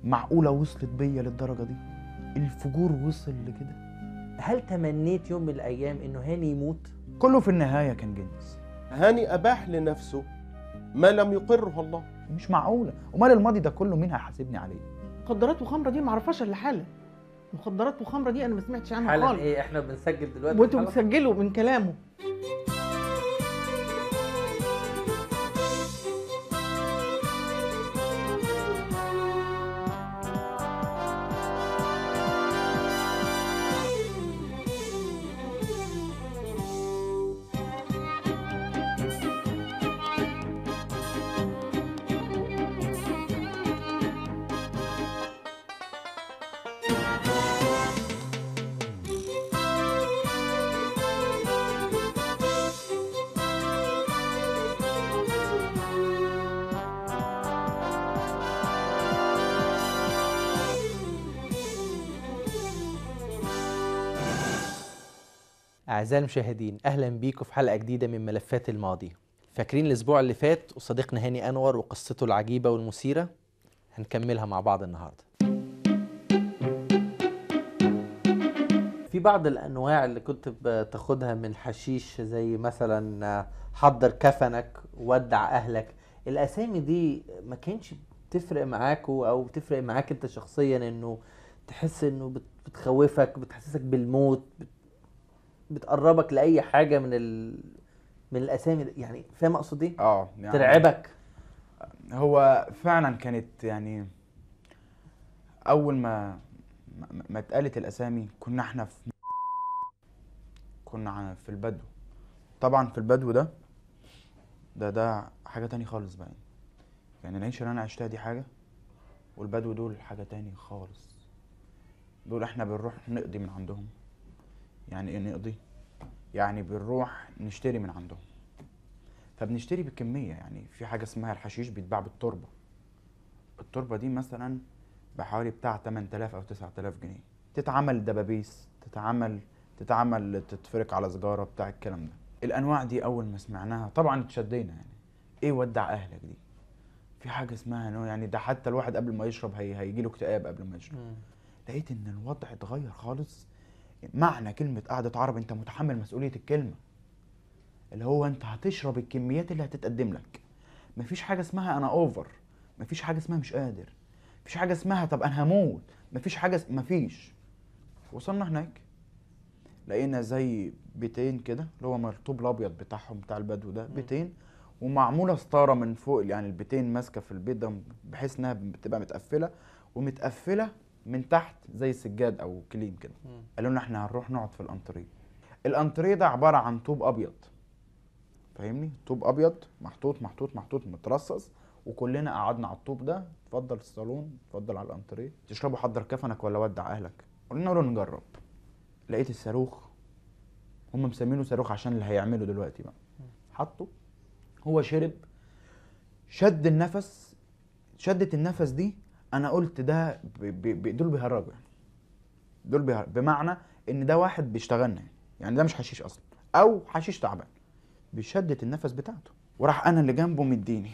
معقوله وصلت بيا للدرجه دي؟ الفجور وصل لكده. هل تمنيت يوم من الايام انه هاني يموت؟ كله في النهايه كان جنس. هاني اباح لنفسه ما لم يقره الله. مش معقوله، امال الماضي ده كله مين هيحاسبني عليه؟ مخدرات وخمره دي ما اعرفهاش الا حاله. مخدرات وخمره دي انا ما سمعتش عنها حالا خالص. ايه؟ احنا بنسجل دلوقتي وانتوا الحلقة؟ بتسجلوا من كلامه. أعزائي المشاهدين، أهلا بيكم في حلقة جديدة من ملفات الماضي. فاكرين الأسبوع اللي فات وصديقنا هاني أنور وقصته العجيبة والمثيرة؟ هنكملها مع بعض النهاردة. في بعض الأنواع اللي كنت بتاخدها من الحشيش، زي مثلا حضر كفنك، ودع أهلك. الأسامي دي ما كانش بتفرق معاكوا أو بتفرق معاك أنت شخصيا، إنه تحس إنه بتخوفك، بتحسسك بالموت، بتقربك لاي حاجه من الاسامي دي؟ يعني فاهم اقصد ايه؟ يعني ترعبك. هو فعلا كانت يعني اول ما اتقالت الاسامي كنا احنا كنا في البدو. طبعا في البدو ده حاجه تاني خالص بقى. يعني العيشه اللي انا عشتها دي حاجه، والبدو دول حاجه تاني خالص. دول احنا بنروح نقضي من عندهم. يعني ايه نقضي؟ يعني بنروح نشتري من عندهم، فبنشتري بالكميه. يعني في حاجه اسمها الحشيش بيتباع بالتربه. التربه دي مثلا بحوالي بتاع 8000 او 9000 جنيه. تتعمل دبابيس، تتعمل تتفرق على سجاره، بتاع الكلام ده. الانواع دي اول ما سمعناها طبعا اتشدينا. يعني ايه ودع اهلك دي؟ في حاجه اسمها انه يعني ده حتى الواحد قبل ما يشرب هيجي له اكتئاب قبل ما يشرب. لقيت ان الوضع اتغير خالص. معنى كلمة قعدة عرب، انت متحمل مسؤولية الكلمة، اللي هو انت هتشرب الكميات اللي هتتقدم لك. مفيش حاجة اسمها انا اوفر، مفيش حاجة اسمها مش قادر، مفيش حاجة اسمها طب انا هموت، مفيش حاجة مفيش. وصلنا هناك لقينا زي بيتين كده، اللي هو الطوب الابيض بتاعهم بتاع البدو ده، بيتين ومعمولة ستارة من فوق. يعني البيتين ماسكة في البيت ده بحيث انها بتبقى متقفلة، ومتقفلة من تحت زي سجاد او كليم كده. قالوا لنا احنا هنروح نقعد في الانتريه. الانتريه ده عباره عن طوب ابيض، فاهمني؟ طوب ابيض محطوط محطوط محطوط مترصص، وكلنا قعدنا على الطوب ده. اتفضل الصالون، اتفضل على الانتريه، تشربوا حضر كفنك ولا ودع اهلك. قلنا له نجرب. لقيت الصاروخ، هم مسمينه صاروخ عشان اللي هيعمله دلوقتي بقى. حطه، هو شرب، شد النفس. شدت النفس دي انا قلت ده دول بيهرجوا. يعني دول بمعنى ان ده واحد بيشتغلنا. يعني ده مش حشيش اصلا، او حشيش تعبان. بشدة النفس بتاعته، وراح انا اللي جنبه مديني.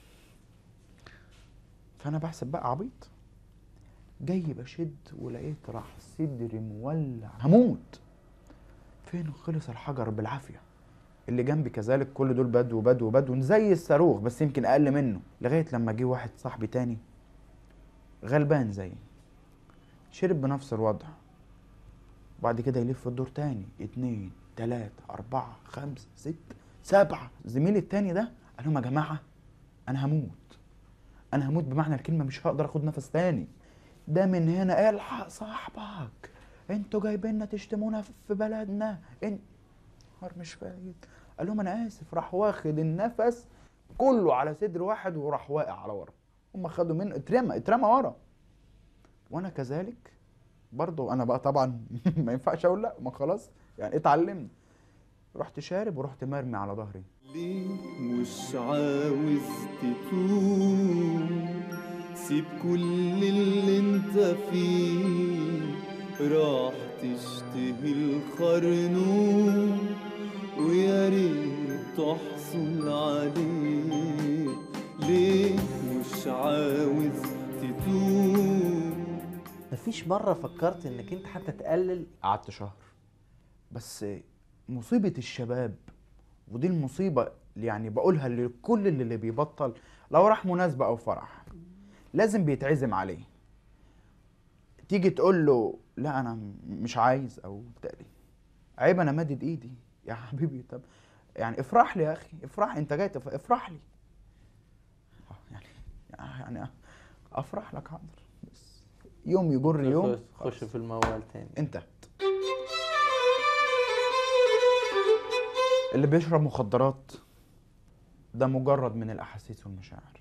فانا بحسب بقى عبيط، جاي بشد ولقيت راح صدري مولع هموت. فين خلص الحجر بالعافيه. اللي جنبي كذلك، كل دول بدو بدو بدو زي الصاروخ، بس يمكن اقل منه. لغايه لما جه واحد صاحبي تاني غلبان زي، شرب بنفس الوضع. وبعد كده يلف الدور تاني، 2 3 4 5 6 7. زميلي التاني ده قال لهم يا جماعه انا هموت، انا هموت بمعنى الكلمه، مش هقدر اخد نفس تاني. ده من هنا الحق صاحبك، انتوا جايبيننا تشتمونا في بلدنا، انت مش فايد. قال لهم انا اسف. راح واخد النفس كله على صدر واحد وراح واقع على ورا. هم خدوا منه، اترمى ورا. وانا كذلك برضه. انا بقى طبعا ما ينفعش اقول لا، ما خلاص يعني اتعلمت. رحت شارب ورحت مرمي على ظهري. ليه مش عاوز تتوب؟ سيب كل اللي انت فيه، راح تشتهي الخرنوب ويا ريت تحصل عليه. ليه مش عاوز تتوب؟ مفيش مره فكرت انك انت حتى تقلل؟ قعدت شهر بس. مصيبة الشباب، ودي المصيبة اللي يعني بقولها لكل اللي بيبطل، لو راح مناسبة أو فرح لازم بيتعزم عليه، تيجي تقول له لا أنا مش عايز أو بالتالي عيب أنا مادد إيدي يا حبيبي. طب يعني افرح لي يا أخي، افرح، أنت جاي افرح لي يعني أفرح لك حاضر، بس يوم يجر يوم خش في الموال تاني. انتهت. اللي بيشرب مخدرات ده مجرد من الأحاسيس والمشاعر،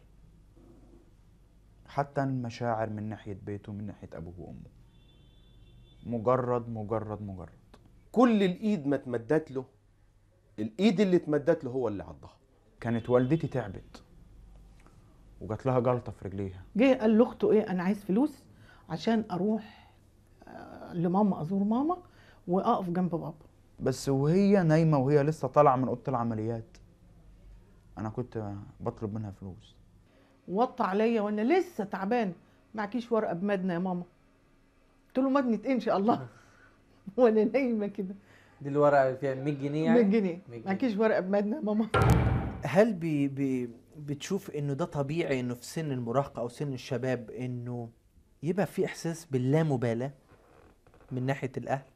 حتى المشاعر من ناحية بيته من ناحية أبوه وأمه، مجرد. كل الايد ما اتمدت له، الايد اللي اتمدت له هو اللي عضها. كانت والدتي تعبت وجات لها جلطة في رجليها، جه قال لاخته ايه انا عايز فلوس عشان اروح لماما ازور ماما واقف جنب بابا. بس وهي نايمة وهي لسه طالعة من أوضة العمليات أنا كنت بطلب منها فلوس. وطى عليا وانا لسه تعبان، معكيش ورقه بمدنه يا ماما؟ قلت له مدنه ايه ان شاء الله وانا نايمه كده. دي الورقه فيها 100 جنيه يعني؟ 100 جنيه. معكيش ورقه بمدنه يا ماما؟ هل بتشوف انه ده طبيعي انه في سن المراهقة او سن الشباب انه يبقى في احساس باللامبالاة من ناحية الاهل؟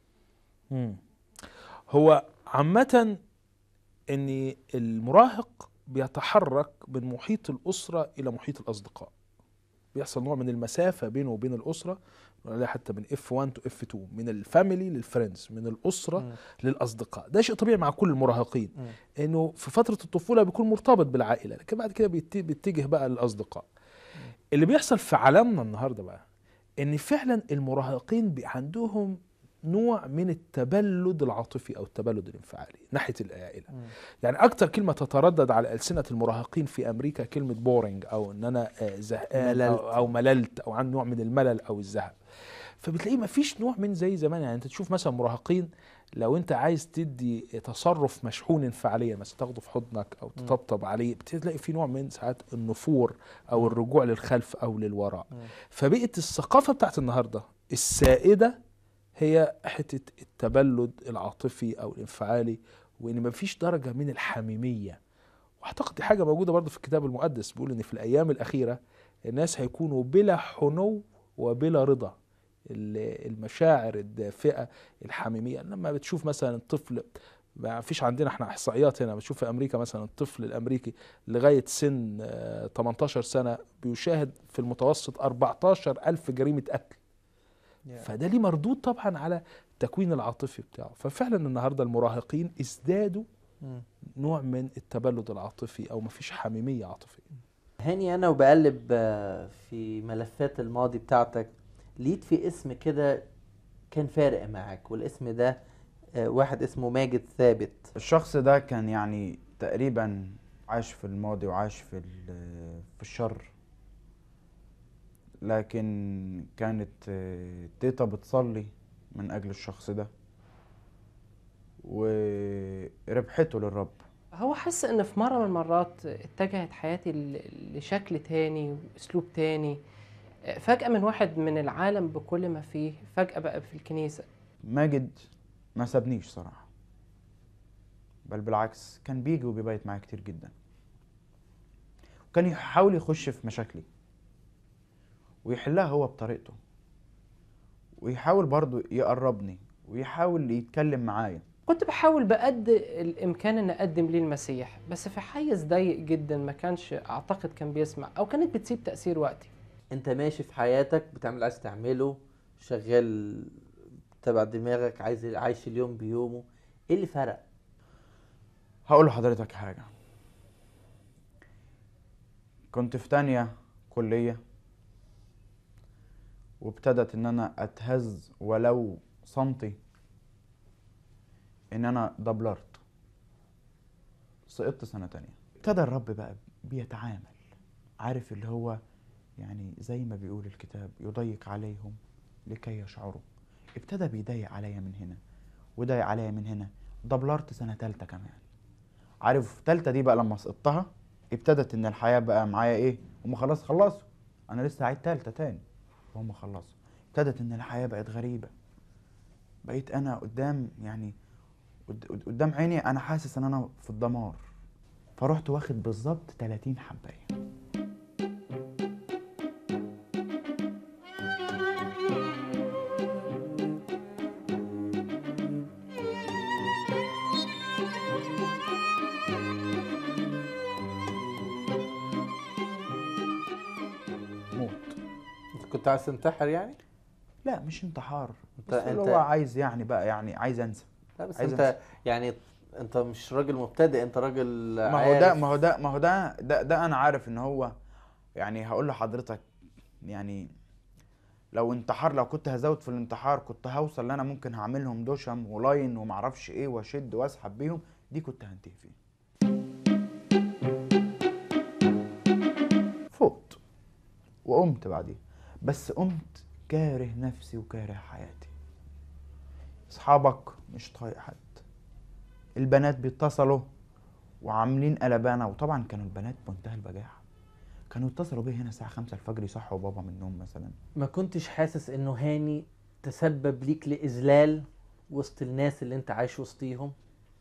هو عامة ان المراهق بيتحرك من محيط الأسرة إلى محيط الأصدقاء، بيحصل نوع من المسافة بينه وبين الأسرة، حتى من F1 to F2، من الفاميلي للفريندز، من الأسرة للأصدقاء. ده شيء طبيعي مع كل المراهقين، إنه في فترة الطفولة بيكون مرتبط بالعائلة، لكن بعد كده بيتجه بقى للأصدقاء. اللي بيحصل في عالمنا النهاردة بقى إن فعلا المراهقين عندهم نوع من التبلد العاطفي او التبلد الانفعالي ناحيه العائله. يعني اكتر كلمه تتردد على السنه المراهقين في امريكا كلمه بورينج، او ان انا زهقان أو مللت، او عن نوع من الملل او الزهق. فبتلاقيه ما فيش نوع من زي زمان. يعني انت تشوف مثلا مراهقين لو انت عايز تدي تصرف مشحون انفعاليا، مثلا تاخده في حضنك او تطبطب عليه، بتلاقي في نوع من ساعات النفور او الرجوع للخلف او للوراء. فبقت الثقافه بتاعت النهارده السائده هي حتة التبلد العاطفي أو الانفعالي، وإن مفيش درجة من الحميمية. وأعتقد دي حاجة موجودة برضه في الكتاب المقدس، بيقول إن في الأيام الأخيرة الناس هيكونوا بلا حنو وبلا رضا. المشاعر الدافئة الحميمية، لما بتشوف مثلا الطفل، ما فيش عندنا احنا احصائيات هنا، بتشوف في امريكا مثلا الطفل الامريكي لغايه سن 18 سنه بيشاهد في المتوسط 14,000 جريمه قتل. فده ليه مردود طبعا على التكوين العاطفي بتاعه. ففعلا النهارده المراهقين ازدادوا نوع من التبلد العاطفي او مفيش حميميه عاطفيه. هاني، انا وبقلب في ملفات الماضي بتاعتك لقيت في اسم كده كان فارق معاك، والاسم ده واحد اسمه ماجد ثابت. الشخص ده كان يعني تقريبا عاش في الماضي وعاش في الشر، لكن كانت تيتا بتصلي من أجل الشخص ده وربحته للرب. هو حس ان في مرة من المرات اتجهت حياتي لشكل تاني واسلوب تاني، فجأة من واحد من العالم بكل ما فيه فجأة بقى في الكنيسة. ماجد ما سابنيش صراحة، بل بالعكس كان بيجي وبيبيت معايا كتير جدا، وكان يحاول يخش في مشاكلي ويحلها هو بطريقته، ويحاول برضو يقربني ويحاول يتكلم معايا. كنت بحاول بقد الامكان ان اقدم ليه المسيح، بس في حيز ضيق جدا ما كانش اعتقد كان بيسمع، او كانت بتسيب تأثير وقتي. انت ماشي في حياتك بتعمل عايز تعمله، شغال تبع دماغك، عايش اليوم بيومه، ايه اللي فرق؟ هقول لحضرتك حاجة. كنت في تانية كلية وابتدت ان انا اتهز ولو سنتي ان انا دبلرت، سقطت سنة تانية. ابتدى الرب بقى بيتعامل، عارف اللي هو يعني زي ما بيقول الكتاب يضيق عليهم لكي يشعروا. ابتدى بيضيق عليا من هنا وضيق عليا من هنا. دبلرت سنة تالتة كمان. عارف تالتة دي بقى لما سقطتها ابتدت ان الحياة بقى معايا ايه، هم خلاص خلصوا، انا لسه عايد تالتة تاني وهم خلصوا. ابتدت ان الحياه بقت غريبه. بقيت انا قدام يعني قدام عيني انا حاسس ان انا في الدمار. فرحت واخد بالظبط 30 حبايه. موت. انت كنت عايز تنتحر يعني؟ لا مش انتحار، انت بس اللي انت هو عايز يعني بقى يعني عايز انسى. لا بس عايز انت أنسى. يعني انت مش راجل مبتدئ، انت راجل ما هو ده عارف. ما هو ده ما هو ده انا عارف ان هو يعني هقول لحضرتك يعني لو انتحار، لو كنت هزود في الانتحار كنت هوصل ان انا ممكن هعملهم دوشم ولاين ومعرفش ايه واشد واسحب بيهم، دي كنت هنتهي فيه. فقت وقمت بعديها، بس قمت كاره نفسي وكاره حياتي. اصحابك مش طايق حد، البنات بيتصلوا وعاملين قلبانه، وطبعا كانوا البنات بمنتهى البجاحه، كانوا يتصلوا بيا هنا الساعه 5 الفجر يصحوا بابا من النوم مثلا. ما كنتش حاسس انه هاني تسبب ليك لإذلال وسط الناس اللي انت عايش وسطيهم؟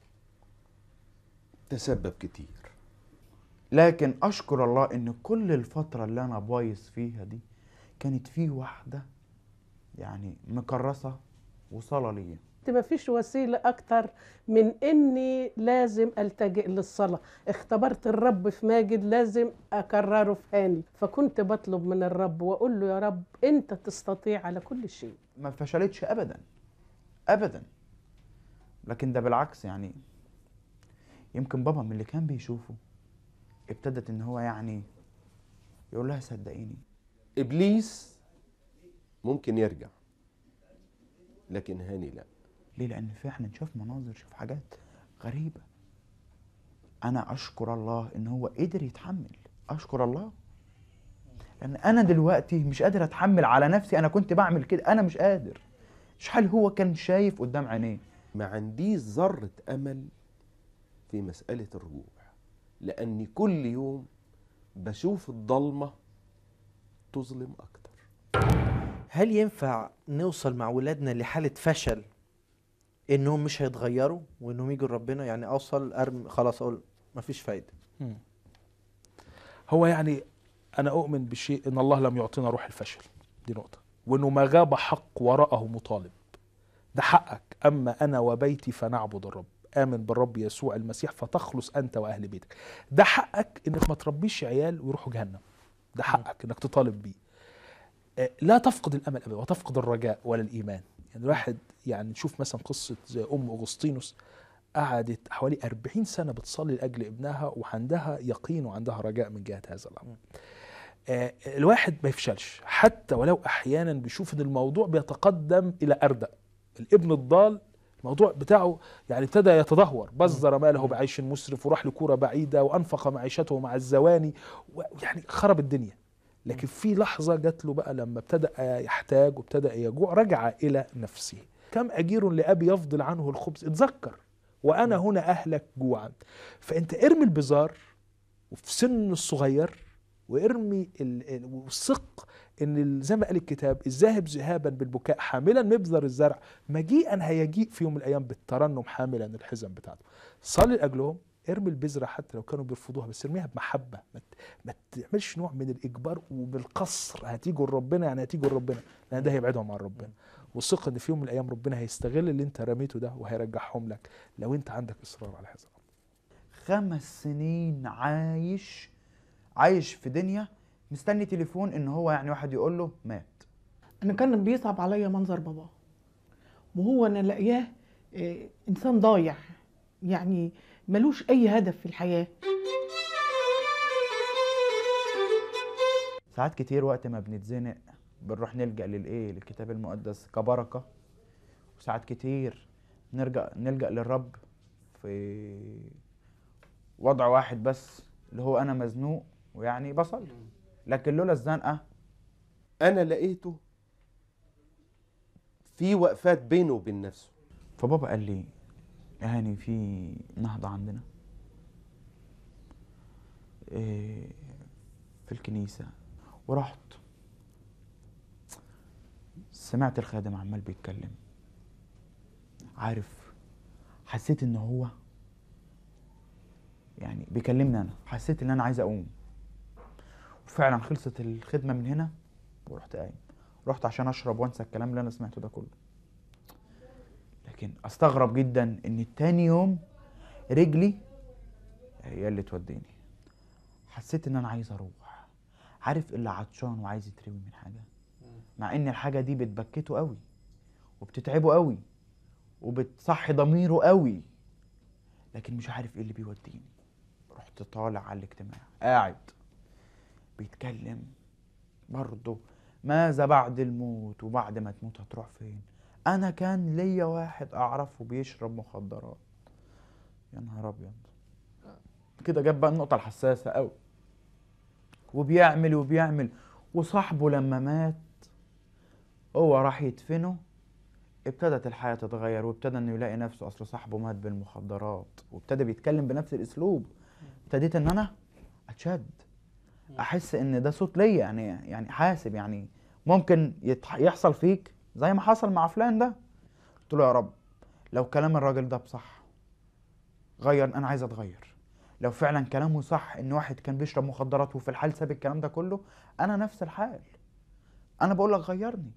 تسبب كتير. لكن اشكر الله ان كل الفتره اللي انا بايظ فيها دي كانت في واحده يعني مكرسه وصلاه ليا. ما فيش وسيلة أكتر من إني لازم ألتجئ للصلاة. اختبرت الرب في ماجد، لازم أكرره في هاني. فكنت بطلب من الرب وأقول له يا رب أنت تستطيع على كل شيء. ما فشلتش ابدا ابدا، لكن ده بالعكس يعني يمكن بابا من اللي كان بيشوفه ابتدت ان هو يعني يقول لها صدقيني. ابليس ممكن يرجع، لكن هاني لا. ليه؟ لان فعلا شاف مناظر، شاف حاجات غريبه. انا اشكر الله ان هو قدر يتحمل، اشكر الله، لان انا دلوقتي مش قادر اتحمل على نفسي. انا كنت بعمل كده، انا مش قادر. شحال هو كان شايف قدام عينيه. ما عنديش ذرة أمل في مسألة الرجوع، لأني كل يوم بشوف الضلمة تظلم أكتر. هل ينفع نوصل مع ولادنا لحالة فشل انهم مش هيتغيروا وانهم يجوا لربنا؟ يعني اوصل ارمي خلاص اقول مفيش فايدة. هو يعني أنا أؤمن بشيء إن الله لم يعطينا روح الفشل، دي نقطة، وإنه ما غاب حق وراءه مطالب. ده حقك، أما أنا وبيتي فنعبد الرب. آمن بالرب يسوع المسيح فتخلص أنت وأهل بيتك. ده حقك إنك ما تربيش عيال ويروحوا جهنم، ده حقك إنك تطالب بيه. لا تفقد الأمل أبدا وتفقد الرجاء ولا الإيمان. يعني الواحد يعني نشوف مثلا قصة زي أم أغسطينوس، قعدت حوالي 40 سنة بتصلي لأجل ابنها وعندها يقين وعندها رجاء من جهة هذا الأمر. الواحد ما يفشلش حتى ولو أحيانا بيشوف إن الموضوع بيتقدم إلى أردأ. الابن الضال الموضوع بتاعه يعني ابتدى يتدهور، بذر ماله بعيش مسرف وراح لكورة بعيدة وأنفق معيشته مع الزواني، ويعني خرب الدنيا. لكن في لحظة جات له بقى لما ابتدأ يحتاج وابتدأ يجوع، رجع إلى نفسه. كم أجير لأبي يفضل عنه الخبز، اتذكر وأنا هنا أهلك جوعا. فأنت ارمي البزار وفي سن الصغير، وارمي والثق ان زي ما قال الكتاب الذاهب ذهابا بالبكاء حاملا مبذر الزرع مجيئا هيجيء في يوم من الايام بالترنم حاملا الحزم بتاعته. صلي لاجلهم، ارمي البذره حتى لو كانوا بيرفضوها، بس ارميها بمحبه، ما تعملش نوع من الاجبار وبالقصر. هتيجوا لربنا يعني هتيجوا لربنا، لان ده هيبعدهم عن ربنا. والثق ان في يوم من الايام ربنا هيستغل اللي انت رميته ده وهيرجعهم لك لو انت عندك اصرار على هذا الامر. 5 سنين عايش في دنيا مستني تليفون ان هو يعني واحد يقول له مات. انا كان بيصعب عليا منظر بابا، وهو انا لاقياه انسان ضايع، يعني ملوش اي هدف في الحياه. ساعات كتير وقت ما بنتزنق بنروح نلجأ للكتاب المقدس كبركة، وساعات كتير نلجأ للرب في وضع واحد بس اللي هو انا مزنوق ويعني بصلي. لكن لولا الزنقة أنا لقيته في وقفات بينه وبين نفسه. فبابا قال لي يا هاني في نهضة عندنا في الكنيسة، ورحت سمعت الخادم عمال بيتكلم، عارف، حسيت ان هو يعني بيكلمني انا، حسيت ان انا عايز اقوم. وفعلا خلصت الخدمه من هنا ورحت قايم، رحت عشان اشرب وانسى الكلام اللي انا سمعته ده كله. لكن استغرب جدا ان تاني يوم رجلي هي اللي توديني. حسيت ان انا عايز اروح، عارف اللي عطشان وعايز يتروي من حاجه، مع ان الحاجه دي بتبكته قوي وبتتعبه قوي وبتصحي ضميره قوي، لكن مش عارف ايه اللي بيوديني. رحت طالع على الاجتماع، قاعد بيتكلم برضه ماذا بعد الموت، وبعد ما تموت هتروح فين. انا كان ليا واحد اعرفه بيشرب مخدرات. يا نهار ابيض، كده جاب بقى النقطه الحساسه قوي. وبيعمل وصاحبه لما مات هو راح يدفنه، ابتدت الحياه تتغير، وابتدى انه يلاقي نفسه اصل صاحبه مات بالمخدرات، وابتدى بيتكلم بنفس الاسلوب. ابتديت ان انا اتشد، احس ان ده صوت ليا، يعني حاسب، يعني ممكن يحصل فيك زي ما حصل مع فلان ده. قلت له يا رب لو كلام الراجل ده بصح غير، انا عايز اتغير. لو فعلا كلامه صح ان واحد كان بيشرب مخدرات وفي الحال ساب الكلام ده كله، انا نفس الحال، انا بقول لك غيرني.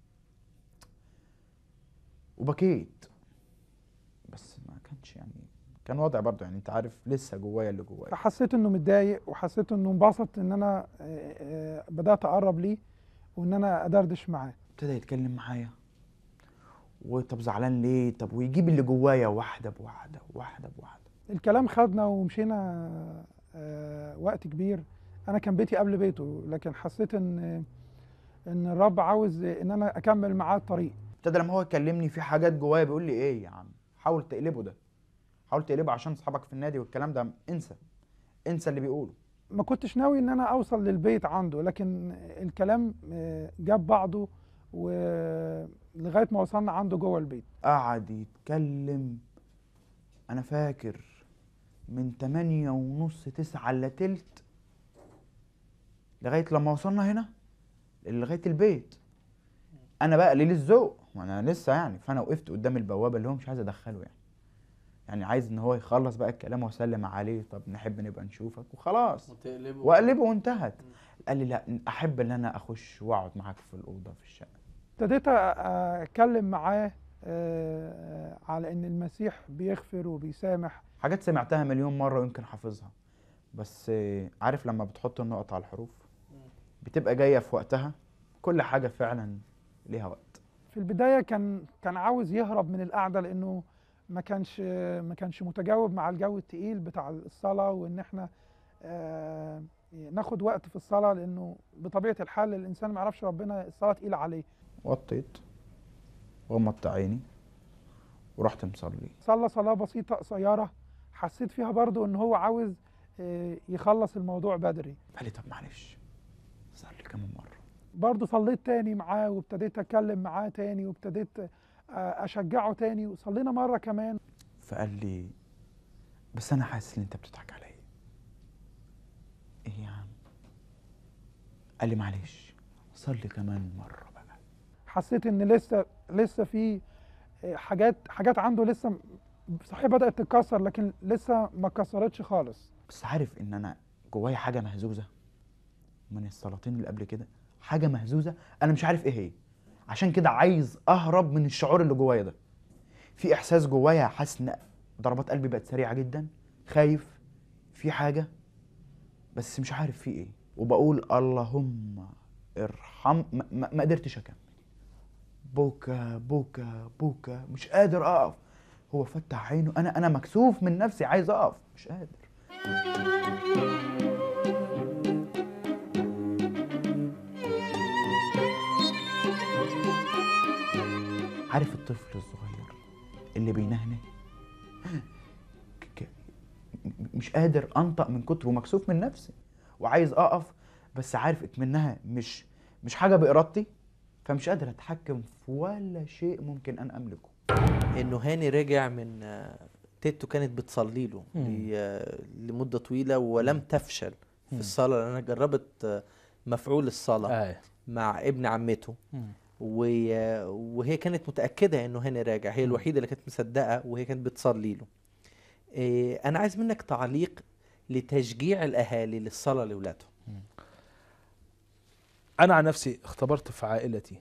وبكيت، بس ما كانش يعني، كان وضع برضه يعني انت عارف لسه جوايا اللي جوايا. حسيت انه متضايق، وحسيت انه انبسط ان انا بدات اقرب ليه وان انا ادردش معاه. ابتدى يتكلم معايا، وطب زعلان ليه، طب ويجيب اللي جوايا واحده بواحده واحده بواحده. الكلام خدنا ومشينا وقت كبير. انا كان بيتي قبل بيته، لكن حسيت ان الرب عاوز ان انا اكمل معاه الطريق. ابتدى لما هو يكلمني في حاجات جوايا بيقول لي ايه يا عم، حاول تقلبه ده، حاول تقلبه عشان اصحابك في النادي والكلام ده، انسى اللي بيقوله. ما كنتش ناوي ان انا اوصل للبيت عنده، لكن الكلام جاب بعضه ولغايه ما وصلنا عنده جوه البيت. قعد يتكلم، انا فاكر من 8:30 9 الا تلت لغايه لما وصلنا هنا لغايه البيت. انا بقى قليل الذوق وانا لسه يعني، فانا وقفت قدام البوابه اللي هو مش عايز ادخله يعني عايز ان هو يخلص بقى الكلام واسلم عليه، طب نحب نبقى نشوفك وخلاص واقلبه وانتهت. قال لي لا، احب ان انا اخش واقعد معاك في الاوضه في الشقه. ابتديت اتكلم معاه على ان المسيح بيغفر وبيسامح. حاجات سمعتها مليون مره ويمكن حافظها، بس عارف لما بتحط النقط على الحروف بتبقى جايه في وقتها. كل حاجه فعلا ليها وقت. في البدايه كان عاوز يهرب من القعده، لانه ما كانش متجاوب مع الجو التقيل بتاع الصلاه، وان احنا ناخد وقت في الصلاه، لانه بطبيعه الحال الانسان ما يعرفش ربنا، الصلاه تقيله عليه. وطيت وغمضت عيني ورحت مصلي. صلى صلاه بسيطه قصيره، حسيت فيها برضو ان هو عاوز يخلص الموضوع بدري. قال لي طب معلش صلي كمان مره. برضو صليت تاني معاه، وابتديت اتكلم معاه تاني، وابتديت اشجعه تاني، وصلينا مره كمان. فقال لي بس انا حاسس ان انت بتضحك عليا. ايه يا عم؟ قال لي معلش صلي كمان مره بقى. حسيت ان لسه في حاجات عنده لسه صحيح بدات تتكسر، لكن لسه ما اتكسرتش خالص. بس عارف ان انا جوايا حاجه مهزوزه من الصلاتين اللي قبل كده، حاجه مهزوزه انا مش عارف ايه هي. عشان كده عايز اهرب من الشعور اللي جوايا ده. في احساس جوايا، حاسس ان ضربات قلبي بقت سريعه جدا، خايف في حاجه بس مش عارف في ايه. وبقول اللهم ارحم. ما قدرتش اكمل. بوكا بوكا بوكا، مش قادر اقف. هو فتح عينه، انا مكسوف من نفسي، عايز اقف مش قادر. عارف الطفل الصغير اللي بينهنه، مش قادر انطق من كتر ومكسوف من نفسي وعايز اقف، بس عارف اكمنها مش حاجه بارادتي، فمش قادر اتحكم في ولا شيء ممكن ان املكه. انه هاني رجع من تيتو كانت بتصلي له لمده طويله ولم تفشل في الصلاه، لأنها جربت مفعول الصلاه مع ابن عمته، وهي كانت متأكدة انه هاني راجع، هي الوحيدة اللي كانت مصدقة وهي كانت بتصلي له. انا عايز منك تعليق لتشجيع الاهالي للصلاة لاولادهم. انا عن نفسي اختبرت في عائلتي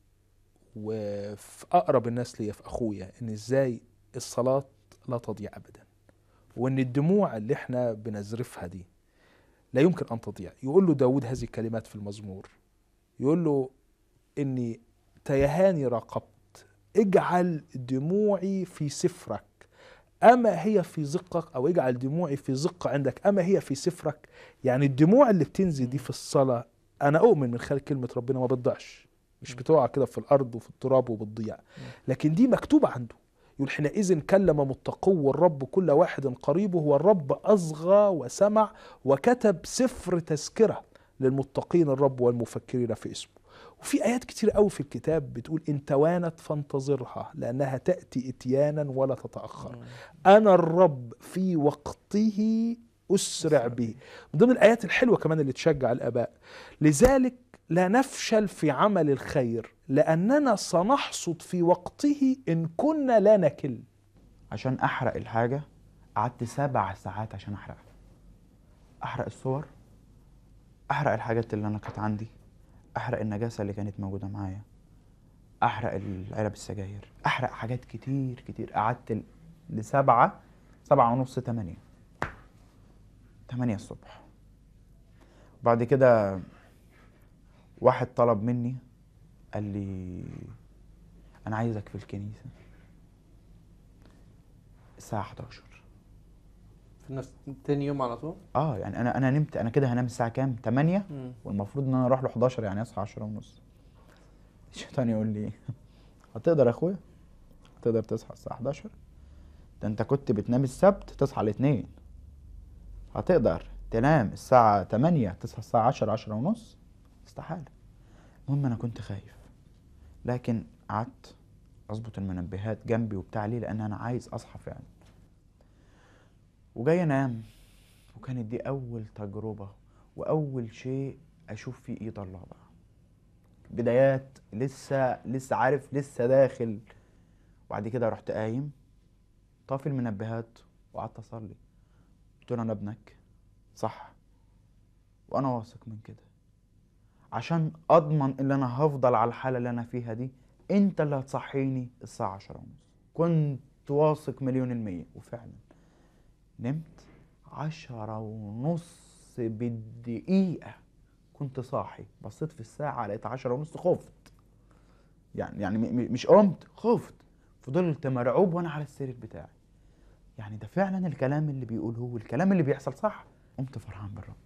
وفي اقرب الناس ليا، في اخويا، ان ازاي الصلاة لا تضيع ابدا، وان الدموع اللي احنا بنزرفها دي لا يمكن ان تضيع. يقول له داود هذه الكلمات في المزمور، يقول له اني تيهاني راقبت، اجعل دموعي في سفرك اما هي في زقك، او اجعل دموعي في زق عندك اما هي في سفرك. يعني الدموع اللي بتنزل دي في الصلاة، انا اؤمن من خلال كلمة ربنا ما بتضيعش، مش بتقع كده في الارض وفي التراب وبتضيع، لكن دي مكتوبة عنده. يقول حينئذ كلم متقو الرب كل واحد قريبه، والرب أصغى وسمع وكتب سفر تذكرة للمتقين الرب والمفكرين في اسمه. وفي آيات كتير قوي في الكتاب بتقول إن توانت فانتظرها لأنها تأتي إتيانا ولا تتأخر، أنا الرب في وقته أسرع به. من ضمن الآيات الحلوة كمان اللي تشجع الآباء، لذلك لا نفشل في عمل الخير لأننا سنحصد في وقته إن كنا لا نكل. عشان احرق الحاجة قعدت 7 ساعات عشان احرقها، احرق الصور، احرق الحاجات اللي انا كانت عندي، احرق النجاسة اللي كانت موجودة معايا، احرق العلب السجاير، احرق حاجات كتير كتير. قعدت لسبعة، 7:30، 8 الصبح. بعد كده واحد طلب مني، قال لي انا عايزك في الكنيسة الساعة 11. في نفس تاني يوم على طول؟ يعني انا نمت، انا كده هنام الساعة كام؟ 8 والمفروض ان انا اروح له 11، يعني اصحى 10:30. الشيطان يقول لي هتقدر يا اخويا؟ هتقدر تصحى الساعة 11؟ ده انت كنت بتنام السبت تصحى الاثنين، هتقدر تنام الساعة 8 تصحى الساعة 10، 10:30؟ استحالة. المهم انا كنت خايف، لكن قعدت اظبط المنبهات جنبي وبتاع، ليه؟ لان انا عايز اصحى فعلا. وجاي انام، وكانت دي اول تجربة واول شيء اشوف فيه ايد الله بقى. بدايات لسه عارف، لسه داخل. وبعد كده رحت قايم طافي المنبهات وقعدت اصلي. قلت له انا ابنك صح، وانا واثق من كده، عشان اضمن ان انا هفضل على الحالة اللي انا فيها دي، انت اللي هتصحيني الساعة 10:30. كنت واثق 1,000,000%. وفعلا نمت 10:30 بالدقيقة كنت صاحي. بصيت في الساعة لقيت 10:30، خفت. يعني مش قمت، خفت. فضلت مرعوب وانا على السرير بتاعي. يعني ده فعلا الكلام اللي بيقوله هو الكلام اللي بيحصل صح. قمت فرحان بالرب،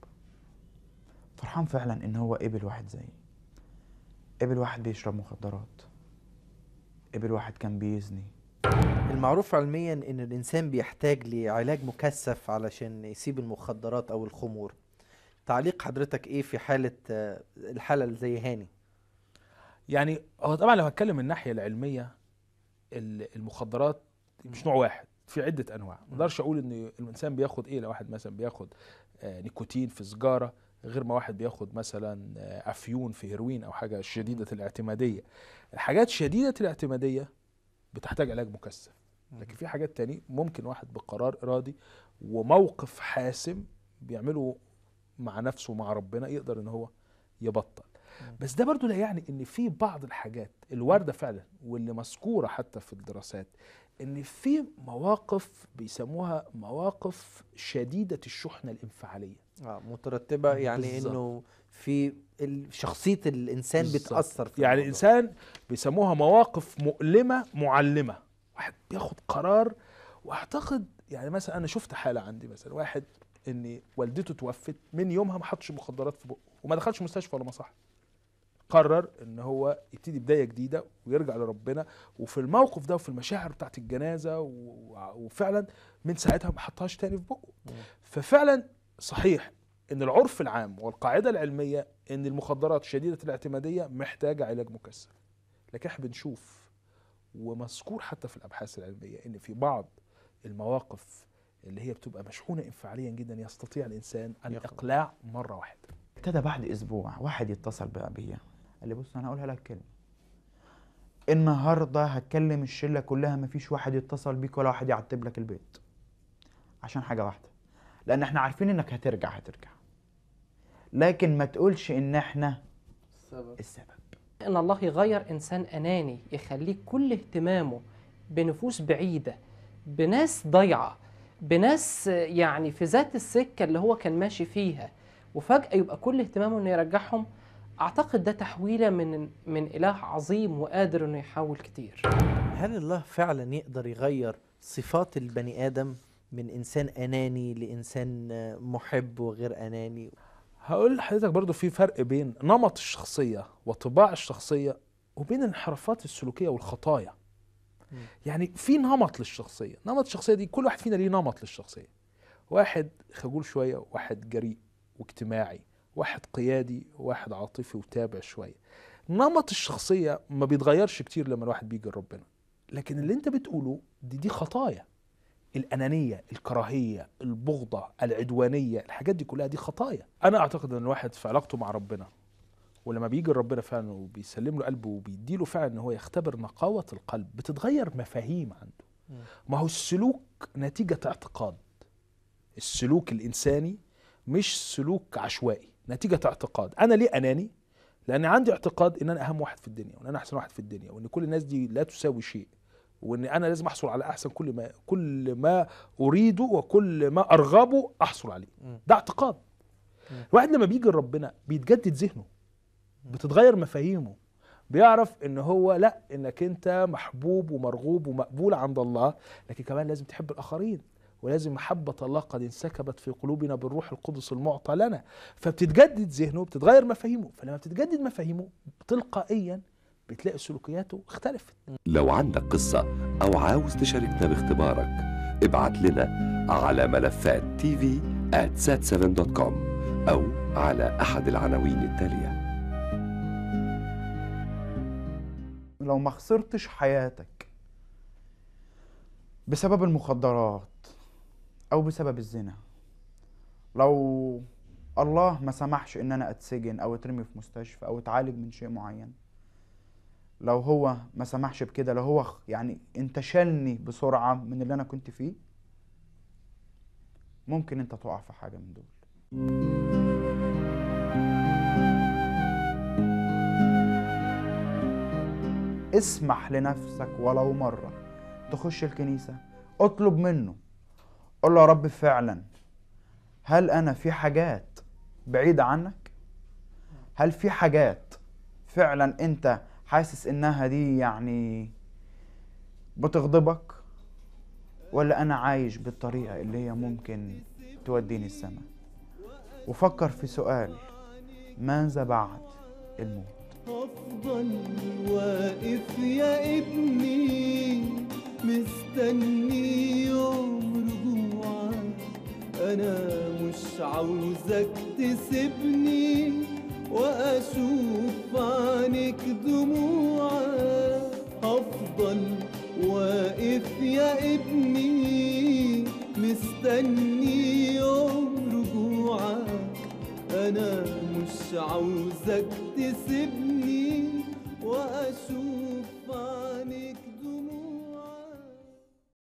فرحان فعلا ان هو قبل واحد زيي، قبل واحد بيشرب مخدرات، قبل واحد كان بيزني. المعروف علميا ان الانسان بيحتاج لعلاج مكثف علشان يسيب المخدرات او الخمور. تعليق حضرتك ايه في الحالة اللي زي هاني؟ يعني هو طبعا لو هتكلم من الناحية العلمية، المخدرات مش نوع واحد، في عدة انواع. ما اقدرش اقول ان الانسان بياخد ايه. لو واحد مثلا بياخد نيكوتين في سجارة غير ما واحد بياخد مثلا افيون في هيروين او حاجة شديدة الاعتمادية. الحاجات شديدة الاعتمادية بتحتاج علاج مكثف، لكن في حاجات تاني ممكن واحد بقرار ارادي وموقف حاسم بيعمله مع نفسه ومع ربنا يقدر ان هو يبطل. بس ده برضو لا يعني ان في بعض الحاجات الواردة فعلا واللي مذكورة حتى في الدراسات، ان في مواقف بيسموها مواقف شديدة الشحنة الانفعالية مترتبة، يعني بالزبط. انه في شخصية الانسان بالزبط. بتأثر في يعني الموضوع. الانسان بيسموها مواقف مؤلمة معلمة. واحد بياخد قرار، واعتقد يعني مثلا انا شفت حالة عندي، مثلا واحد ان والدته توفت، من يومها ما حطش مخدرات في بقه وما دخلش مستشفى ولا مصحة. قرر ان هو يبتدي بداية جديدة ويرجع لربنا. وفي الموقف ده وفي المشاعر بتاعت الجنازة وفعلا من ساعتها ما حطهاش تاني في بقه. ففعلا صحيح ان العرف العام والقاعدة العلمية ان المخدرات شديدة الاعتمادية محتاجة علاج مكثف، لكن احنا بنشوف ومذكور حتى في الابحاث العلمية ان في بعض المواقف اللي هي بتبقى مشحونة انفعاليا جدا يستطيع الانسان الاقلاع مرة واحدة. ابتدى بعد اسبوع واحد يتصل بقى بيا، قال لي بص انا هقولها لك كلمة، النهارده هتكلم الشله كلها، مفيش واحد يتصل بيك ولا واحد يعتب لك البيت عشان حاجه واحده، لان احنا عارفين انك هترجع. لكن ما تقولش ان احنا السبب. ان الله يغير انسان اناني، يخليه كل اهتمامه بنفوس بعيده، بناس ضايعه، بناس يعني في ذات السكه اللي هو كان ماشي فيها، وفجاه يبقى كل اهتمامه انه يرجعهم. اعتقد ده تحويله من اله عظيم وقادر انه يحول كتير. هل الله فعلا يقدر يغير صفات البني آدم من إنسان أناني لإنسان محب وغير أناني؟ هقول لحضرتك برضو في فرق بين نمط الشخصية وطباع الشخصية وبين الانحرافات السلوكية والخطايا. يعني في نمط للشخصية، نمط الشخصية دي كل واحد فينا ليه نمط للشخصية. واحد خجول شوية، واحد جريء واجتماعي، واحد قيادي، واحد عاطفي وتابع شوية. نمط الشخصية ما بيتغيرش كتير لما الواحد بيجي لربنا، لكن اللي انت بتقوله دي خطايا. الأنانية، الكراهية، البغضة، العدوانية، الحاجات دي كلها دي خطايا. أنا أعتقد أن الواحد في علاقته مع ربنا ولما بيجي لربنا فعلا وبيسلم له قلبه وبيديله فعلا ان هو يختبر نقاوة القلب، بتتغير مفاهيم عنده. ما هو السلوك نتيجة اعتقاد. السلوك الإنساني مش سلوك عشوائي، نتيجة اعتقاد. أنا ليه أناني؟ لأن عندي اعتقاد إن أنا أهم واحد في الدنيا، وإن أنا أحسن واحد في الدنيا، وإن كل الناس دي لا تساوي شيء، وإن أنا لازم أحصل على أحسن كل ما أريده وكل ما أرغبه أحصل عليه. ده اعتقاد. الواحد لما بيجي لربنا بيتجدد ذهنه، بتتغير مفاهيمه، بيعرف ان هو لا، انك انت محبوب ومرغوب ومقبول عند الله، لكن كمان لازم تحب الاخرين، ولازم محبة الله قد انسكبت في قلوبنا بالروح القدس المعطى لنا. فبتتجدد ذهنه، بتتغير مفاهيمه، فلما بتتجدد مفاهيمه تلقائيا بتلاقي سلوكياته اختلفت. لو عندك قصة او عاوز تشاركنا باختبارك، ابعت لنا على ملفات tv@sat7.com او على احد العناوين التالية. لو ما خسرتش حياتك بسبب المخدرات او بسبب الزنا، لو الله ما سمحش ان انا اتسجن او اترمي في مستشفى او اتعالج من شيء معين، لو هو ما سمحش بكده، لو هو يعني انتشلني بسرعة من اللي انا كنت فيه، ممكن انت تقع في حاجة من دول. اسمح لنفسك ولو مرة تخش الكنيسة، اطلب منه، قول له يا رب فعلا هل انا في حاجات بعيدة عنك؟ هل في حاجات فعلا انت حاسس انها دي يعني بتغضبك؟ ولا انا عايش بالطريقة اللي هي ممكن توديني السماء؟ وفكر في سؤال: ماذا بعد الموت؟ هفضل واقف يا ابني مستني يوم رجوعك، انا مش عاوزك تسيبني واشوف عينك دموعك. هفضل واقف يا ابني مستني يوم رجوعك، انا مش عاوزك تسيبني واشوف